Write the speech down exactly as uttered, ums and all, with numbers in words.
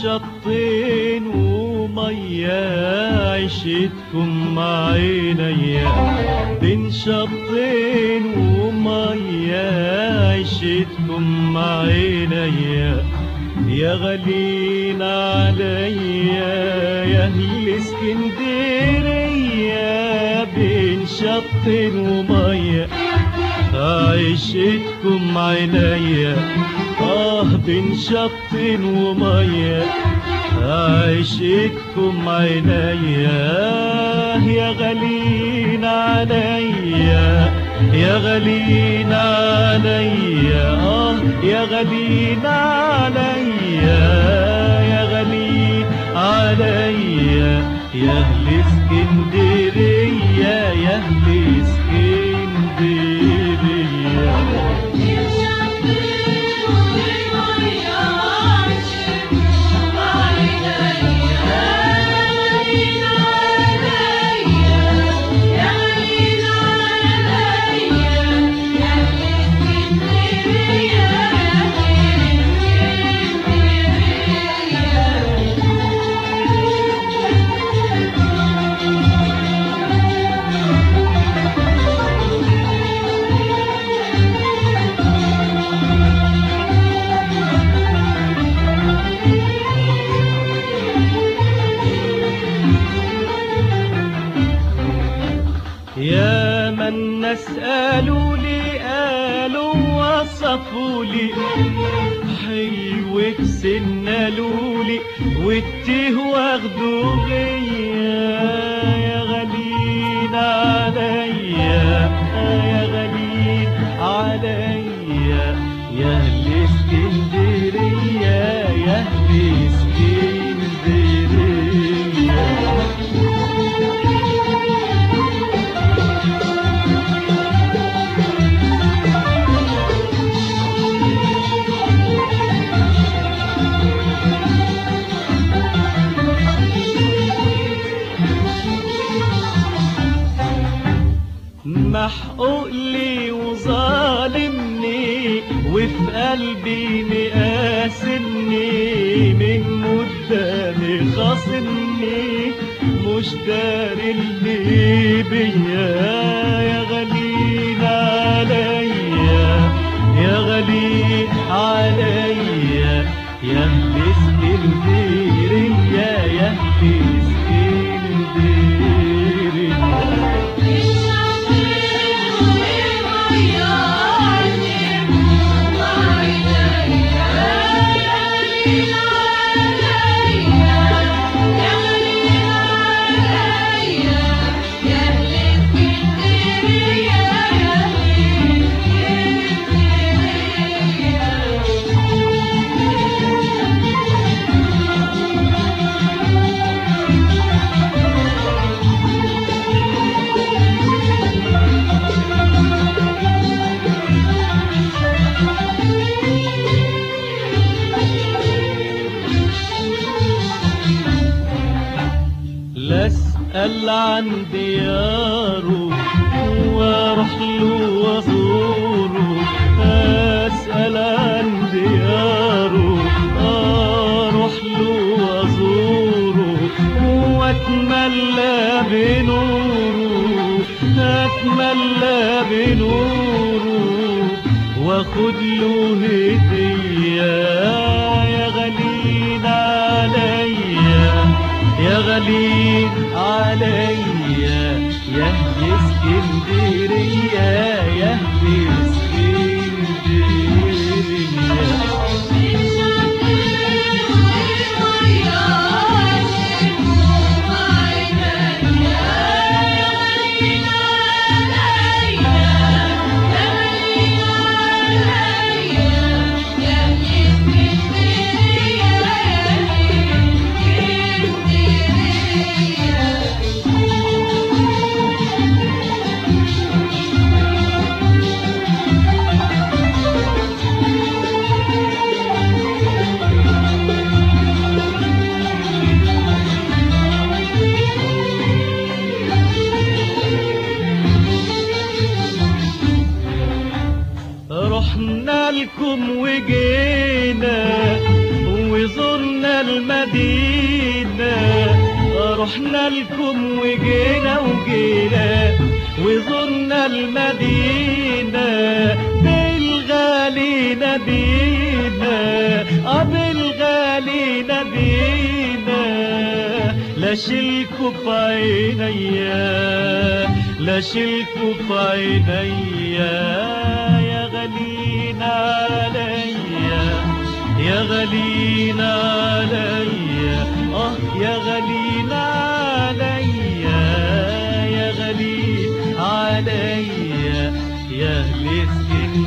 شطين ومية عشتكم عينيا، بين شطين ومية عشتكم عينيا، يا غالين عليا يا اهل اسكندرية، بين شطين ومية عشتكم عينيا، آه بين شطين ومية عشتكم عينيا، يا غالين عليا يا غالين عليا، آه يا غالين عليا يا غالين عليا، يا أهل اسكندرية يا أهل اسكندرية. يا من الناس قالوا لي قالوا وصفوا لي حلوك سنالوا لي والتيه واخدوا غيا، يا غالين عليا يا غالين عليا، يا أهل اسكندرية يا أهل اسكندرية. محقوق لي وظالمني وفي قلبي مقاسمني، من قدامي خاصمني مش داري اللي بيا، يا غالين عليا يا غالين عليا، يا أهل اسكندرية يا أهل اسكندرية. لا اسأل عن دياره واروح له وازوره، اسأل عن دياره اروح له وازوره، واتملى بنوره اتملى بنوره، واخد له هدية، يا غالين عليا يا غالين عليا، يا أهل اسكندرية يا أهل رحنا لكم وجينا وزرنا المدينة رحنا لكم وجينا وجينا وزرنا المدينة بالغالي نبينا اه بالغالي نبينا لا شلكوا في عينيا لا شلكوا في عينيا يا غالين عليا يا غالين عليا اه يا غالين عليا يا غالين عليا يا اهل اسكندريه